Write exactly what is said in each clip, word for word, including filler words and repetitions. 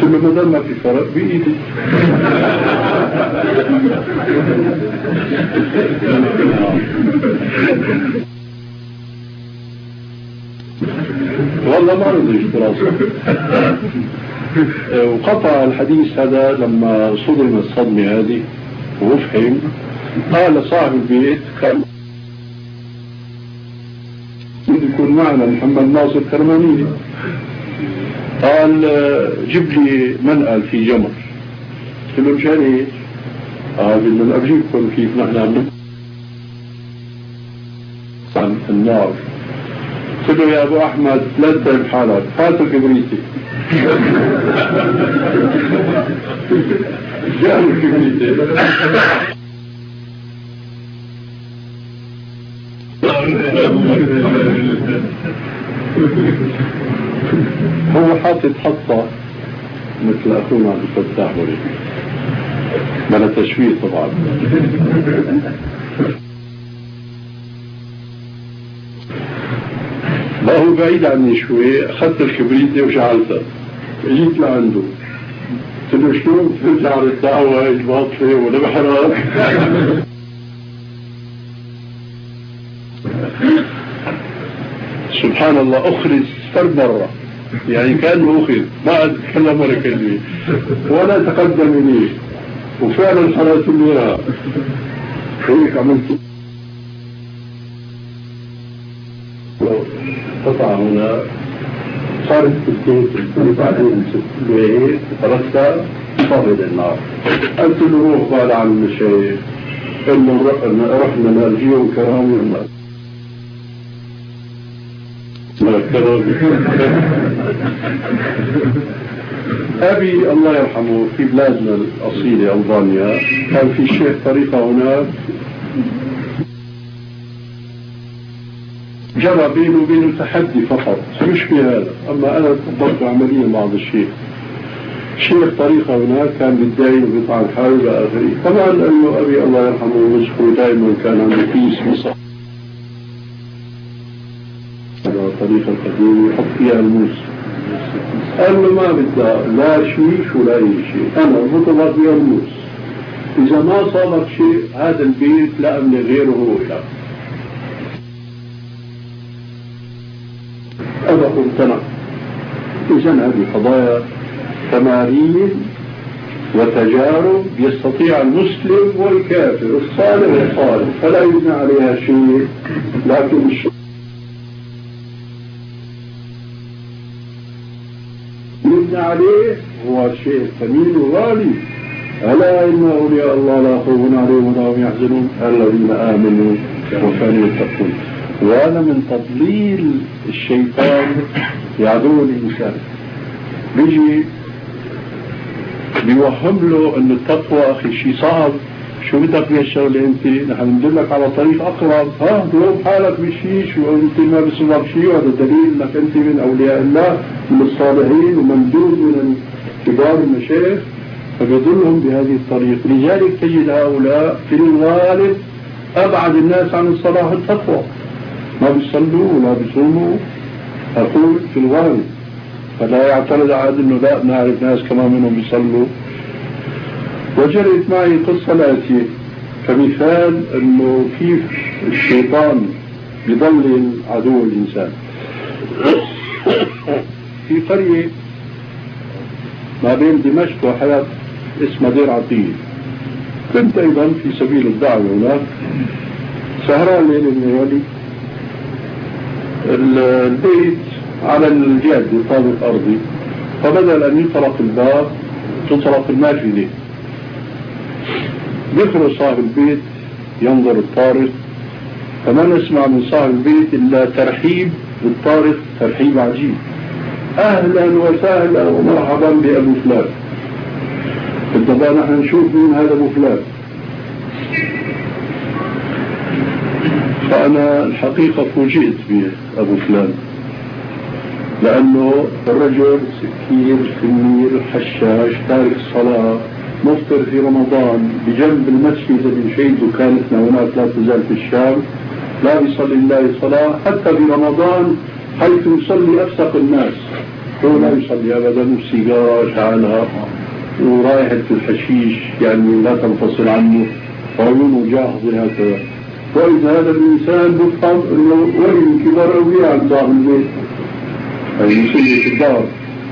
قال له ما دام ما في فرق بإيدي. والله ما رضي دراسة. وقطع الحديث هذا لما صدم الصدمة هذه وفهم. قال صاحب البيت كان يكون معنا محمد ناصر كرماني، قال جيب لي منقل في جمر. قلت له مشان ايش؟ قال بدنا اجيبكم كيف نحن عن النار. قلت له يا ابو احمد لا تتعب حالك، هات الكبريتي. جاء الكبريتي. هو حاطط حطة مثل أخونا عبد الفتاح ولي بلا تشويه طبعا. ما هو بعيد عني شوي، أخذت الكبريتة وشعلتها جيت لعنده. قلت له شلون ترجع على الدعوة الباطلة ولا بحرام؟ سبحان الله أخرج فرد مرة، يعني كأنه أخذ ما أتكلم ولا كلمة ولا تقدم إليه، وفعلا حرات المياه هيك عملت قطع هنا صارت البيت اللي بعدين هيك تركتها صهد النار. قلت له روح بعد عن الشيء إنه رحنا نرجيهم كرام أبي الله يرحمه في بلادنا الأصيلة ألبانيا كان في شيخ طريقة هناك جرى بينه وبينه تحدي فقط مش في هذا، أما أنا طبقت عملية مع هذا الشيخ. شيخ طريقة هناك كان بالدين وبيطعن حاله إلى آخره. طبعا أنه أبي الله يرحمه ويزكو دائما كان عنده كيس مصر الطريقة القديمة يحط فيها الموس. قال له ما بدها لا شيش ولا أي شيء، أنا بطلب فيها الموس، إذا ما صابك شيء هذا البيت لا أمن غيره هو لا. أنا قلت نعم. إذن هذه قضايا تمارين وتجارب يستطيع المسلم والكافر الصالح والصالح فلا يبنى عليها شيء، لكن الشيء يبنى عليه هو الشيء الثمين الغالي. ألا إن أولياء الله لا خوف عليهم ولا هم يحزنون الذين آمنوا وكانوا يتقون. وهذا من تضليل الشيطان يعدو الإنسان، بيجي بيوهم له أن التقوى أخي شيء صعب، شو بدك في الشغلة أنت؟ نحن ندلك على طريق أقرب، ها دوم حالك بشيش وأنت ما بصبر شيء، وهذا دليل أنك أنت من أولياء الله من الصالحين وممدود من كبار المشايخ، فبيدلهم بهذه الطريق. لذلك تجد هؤلاء في الغالب أبعد الناس عن الصلاح والتقوى، ما بيصلوا ولا بيصوموا، أقول في الغالب. فلا يعترض عاد انه لا نعرف ناس كمان منهم بيصلوا. وجرت معي قصة لاتية كمثال انه كيف الشيطان بيضلل عدو الانسان. في قرية ما بين دمشق وحلب اسمها دير عطية، كنت ايضا في سبيل الدعوة هناك، سهران ليلة الليالي، البيت على الجاد طابق أرضي، فبدأ أن يطرق الباب تطرق النافذة، بيخرج صاحب البيت ينظر الطارق، فما نسمع من صاحب البيت إلا ترحيب بالطارق، ترحيب عجيب، أهلا وسهلا ومرحبا بأبو فلان. بالضبط نحن نشوف مين هذا أبو فلان. فأنا الحقيقة فوجئت بأبو فلان، لأنه الرجل سكير سمير حشاش تارك الصلاة، مفطر في رمضان بجنب المسجد اللي شيء دكانتنا هناك لا تزال في الشام، لا بيصلي الله صلاة حتى في رمضان حيث يصلي أفسق الناس، هو لا يصلي أبدا، والسيجارة شعلها ورائحة الحشيش يعني لا تنفصل عنه، وعيونه جاهزة هكذا. وإذا هذا الإنسان بفهم أنه ولي من كبار أولياء عند صاحب البيت، أي مسلي في الدار،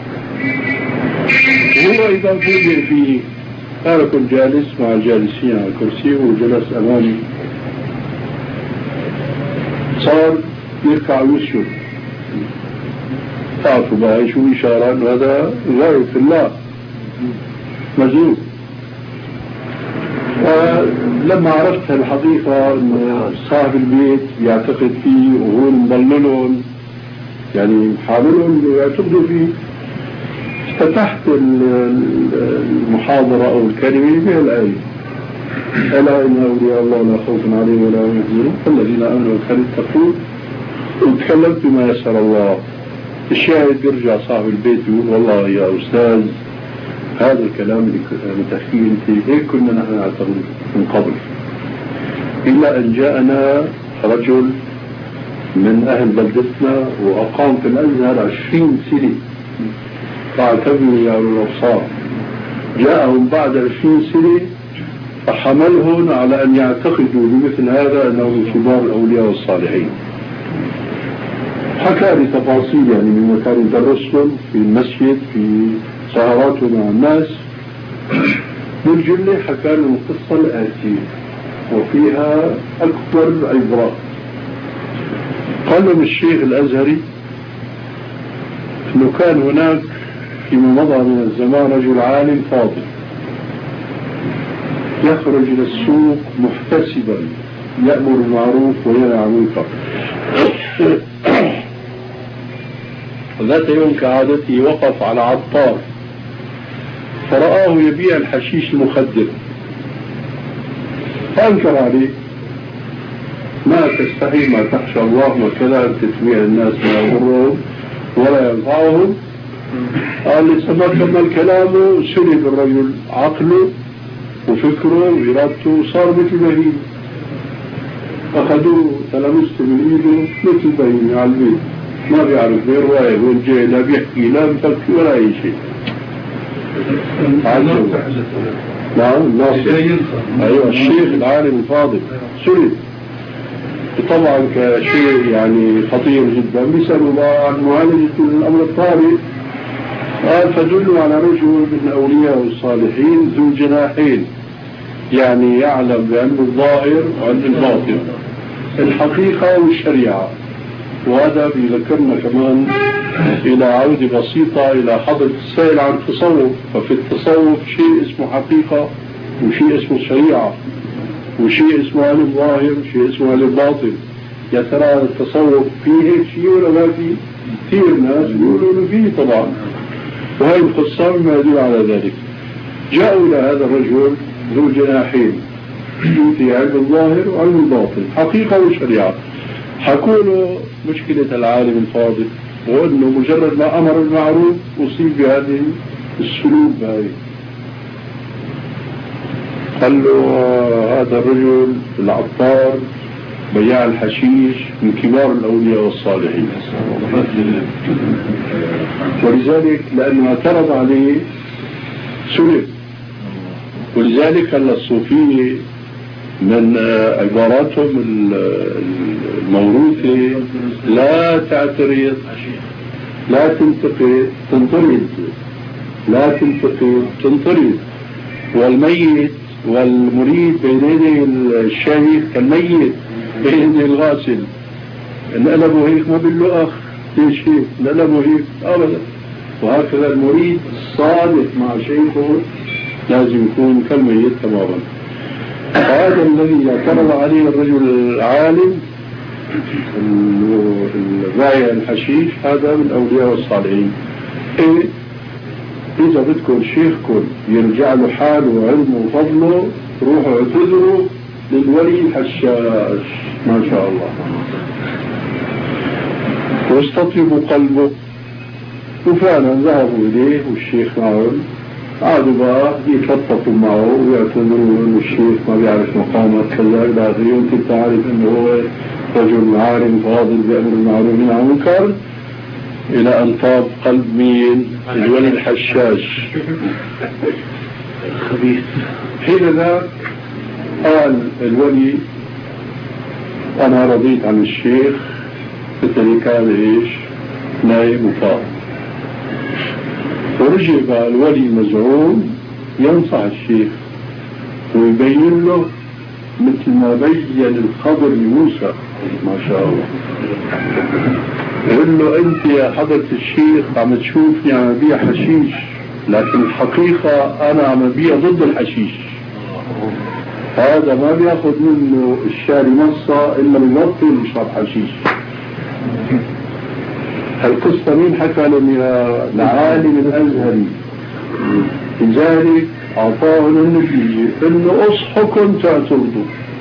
وهو إذا فوجئ فيه، أنا كنت جالس مع الجالسين على الكرسي وجلس أمامي، صار يركع ويسجد. تعرفوا بقى شو إشارة أنه هذا غاية في الله مجنون. ولما عرفت الحقيقة أن صاحب البيت يعتقد فيه وهو مضللهم يعني حاملهم يعتقدوا فيه، فتحت المحاضرة أو الكلمة بها الآية: ألا إن أولياء الله لا خوف عليهم ولا هم يحزنون الذين آمنوا وكانوا يتقون. وتكلمت بما يسر الله. الشاهد يرجع صاحب البيت يقول: والله يا أستاذ هذا الكلام اللي متحكيه انت هيك كنا نحن نعتقد من قبل، إلا أن جاءنا رجل من أهل بلدتنا وأقام في الأزهر عشرين سنة، فاعتبروا يا أولي الأبصار، جاءهم بعد عشرين سنة فحملهم على أن يعتقدوا بمثل هذا أنه من كبار الأولياء والصالحين. حكى لي تفاصيل يعني مما كان يدرسهم في المسجد في سهراته مع الناس. بالجملة حكى لهم القصة الآتية وفيها أكبر عبرات. قال لهم الشيخ الأزهري أنه كان هناك فيما مضى من الزمان رجل عالم فاضل يخرج إلى السوق محتسبا يأمر بالمعروف وينهى عن المنكر. ذات يوم كعادته وقف على عطار فرآه يبيع الحشيش المخدر، فأنكر عليه: ما تستحي ما تخشى الله وكذا تتبيع الناس ما يضرهم ولا ينفعهم. قال لي: سمع كمل كلامه سلب الرجل عقله وفكره وإرادته وصار مثل بهيم. أخذوه تلمسته من إيده مثل بهيم على البيت، ما بيعرف غير رواية والجاي، لا بيحكي لا بفكي ولا أي شيء. نعم ناصر، أيوة الشيخ العالم الفاضل سلب طبعا كشيء يعني خطير جدا. بيسألوا عن معالجة الأمر الطارئ، قال: فدلوا على رجل من أولياء الصالحين ذو جناحين، يعني يعلم بعلم الظاهر وعلم الباطن، الحقيقة والشريعة. وهذا بيذكرنا كمان إلى عودة بسيطة إلى حضرة السائل عن التصوف. ففي التصوف شيء اسمه حقيقة وشيء اسمه شريعة وشيء اسمه علم ظاهر وشيء اسمه علم باطن. يا ترى التصوف فيه هيك شيء ولا ما فيه؟ كثير ناس يقولوا إنه فيه طبعا، وهي القصة مما يدل على ذلك. جاءوا إلى هذا الرجل ذو جناحين في علم الظاهر وعلم الباطن، حقيقة وشريعة. حكوا له مشكلة العالم الفاضل وأنه مجرد ما أمر المعروف أصيب بهذه السلوك هاي. قال له: هذا الرجل العطار بياع الحشيش من كبار الأولياء والصالحين، ولذلك لأنه اعترض عليه سلب. ولذلك قال الصوفية من عباراتهم الموروثة: لا تعترض، لا تنتقد، تنطرد، لا تنتقد، تنطرد. والميت والمريد بين يدي الشهيد كالميت بين يدي الغاسل. نقلبوا هيك ما بيقول أخ ليش هيك، نقلبوا هيك أبدا. وهكذا المريد الصادق مع شيخه لازم يكون كالميت تماما. هذا الذي اعترض عليه الرجل العالم البائع الحشيش هذا من أولياء الصالحين. إيه إذا بدكم شيخكم يرجع له حاله وعلمه وفضله روحوا اعتذروا للولي الحشاش ما شاء الله، واستطيبوا قلبه. وفعلا ذهبوا إليه والشيخ معهم، قعدوا بقى يتلطفوا معه ويعتذروا انه الشيخ ما بيعرف مقامه كذا الى اخره، وانت تعرف انه هو رجل عالم فاضل بامر المعروف والنهي عن المنكر. إلى أن طاب قلب مين؟ الولي الحشاش خبيث. حين ذاك قال الولي أنا رضيت عن الشيخ، مثل كان إيش نايم وطاب. ورجع بقى الولي المزعوم ينصح الشيخ ويبين له مثل ما بين الخضر لموسى ما شاء الله. يقول له أنت يا حضرة الشيخ عم تشوفني عم بيع حشيش، لكن الحقيقة أنا عم بيع ضد الحشيش. هذا ما بياخذ منه الشاري نصة إلا بيبطل يشرب حشيش. هالقصة مين حكى لهم؟ يا العالم الأزهري. لذلك أعطاه النتيجة إنه أصحكم تعترضوا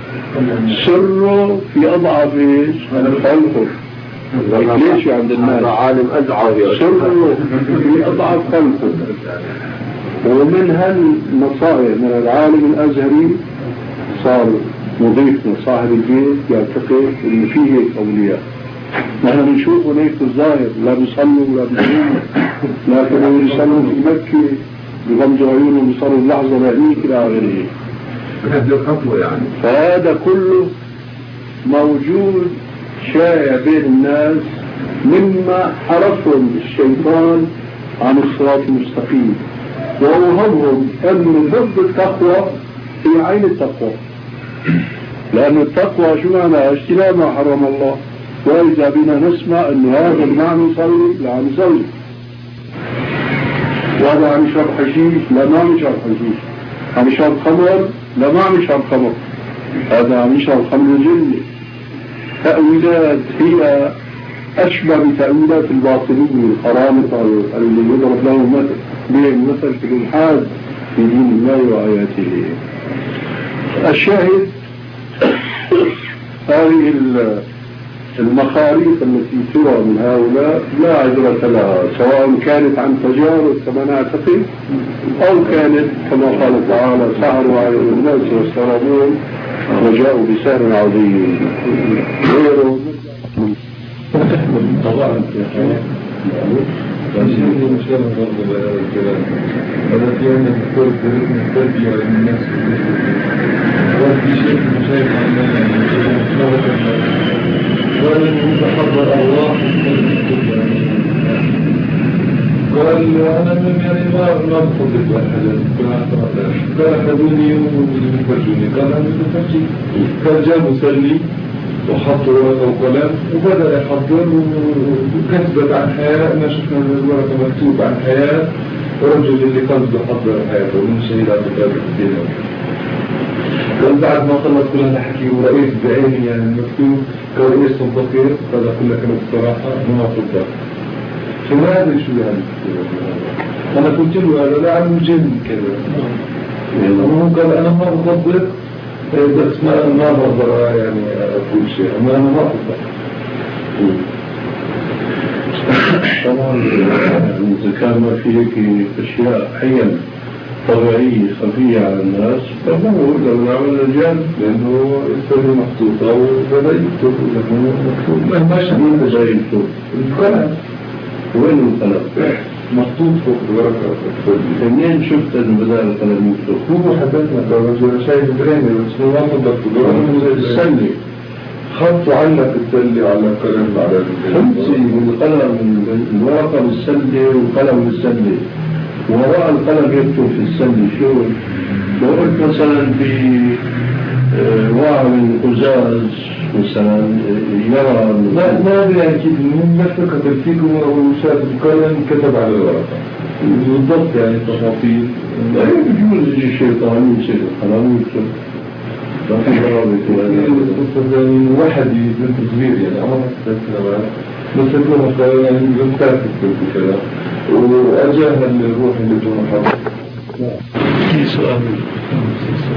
سره في أضعف إيش؟ خلقه. ليش عند الناس عالم أزعر سره في أضعف خلقه. ومن هالنصائح من العالم الأزهري صار مضيفنا صاحب البيت يعتقد إن فيه هيك أولياء. نحن بنشوفهم هيك الظاهر، لا بيصلوا ولا بيصلوا، لكن لو بيصلوا في مكة بغمضوا عيونهم بيصلوا اللحظة لهنيك إلى آخره. يعني فهذا كله موجود شائع بين الناس مما حرفهم الشيطان عن الصراط المستقيم وأوهمهم أن ضد التقوى في عين التقوى. لأن التقوى شو معنى؟ اجتناب ما حرم الله. وإذا بنا نسمع أن هذا المعنى يصلي لا عم يصلي، وهذا عم يشرب حشيش لا ما عم يشرب حشيش، عم يشرب خمر لا ما عم يشرب خمر، هذا عم يشرب خمر جنة. تأويلات هي أشبه بتأويلات الباطنية الخرامطة اللي يضرب لهم مثل بهم مثل في الإلحاد في دين الله وآياته. الشاهد هذه المخاريق التي ترى من هؤلاء لا عذرة لها، سواء كانت عن تجارب كما نعتقد أو كانت كما قال تعالى سحروا على الناس واسترابون وجاءوا بسحر عظيم. غيره طبعا فأشياء مشكلة برضو بهذا الكلام. هذا في عندنا دكتور درسنا التربية للناس وفي شيء مشايخ عندنا قال إنه تحضر الله قال أنا من يعني ما ما بفضل بهالحاجات قال أخذوني ويفرجوني قال أنا بفرجي. كان جاء مسلي وحط ورقة وقلم وبدأ يحضر وكتبت عن حياة. ما شفنا الورقة مكتوب عن حياة ورجل اللي قصده حضر حياته من شهيدات كتاب الدين. قال بعد ما خلص كل هذا حكي ورأيت بعيني يعني المكتوب قال إيش تنفكر؟ قال أقول لك أنا بصراحة ما أفضل. فما أدري شو يعني أنا قلت له هذا لا عم جن كذا. هو قال أنا ما أفضل بس ما ما بقدر يعني أقول شيء. أما أنا ما أفضل. طبعا إذا كان ما في هيك أشياء حيل طبيعية خفية على الناس فما هو إذا نعمل رجال لأنه يستوي محطوطة وبدأ يكتب لأنه مكتوب مهما شمين بدأ يكتب القلم. وين القلم؟ محطوط فوق الورقة. منين شفت أنه بدأ القلم يكتب؟ هو حدثنا الرجل شايف بريني بس هو ما فضلت السلة خط علق السلة على القلم بعد خمسي من القلم من الورقة بالسلة والقلم بالسلة وراء القلم يكتب في السلة. شو لو قلت مثلا في وعى من قزاز مثلا يرى ما ما أدري أكيد من نفسك ترتيبه وشاف القلم كتب على الورقة بالضبط يعني تفاصيل. لا يجوز يجي الشيطان يمسك القلم ويكتب. ما في برامج يعني واحد بنت صغير يعني عمره ثلاث سنوات بس يكون مثلا يعني بنتات تكتب كذا وأجاها الروح اللي جوا حظ. في سؤال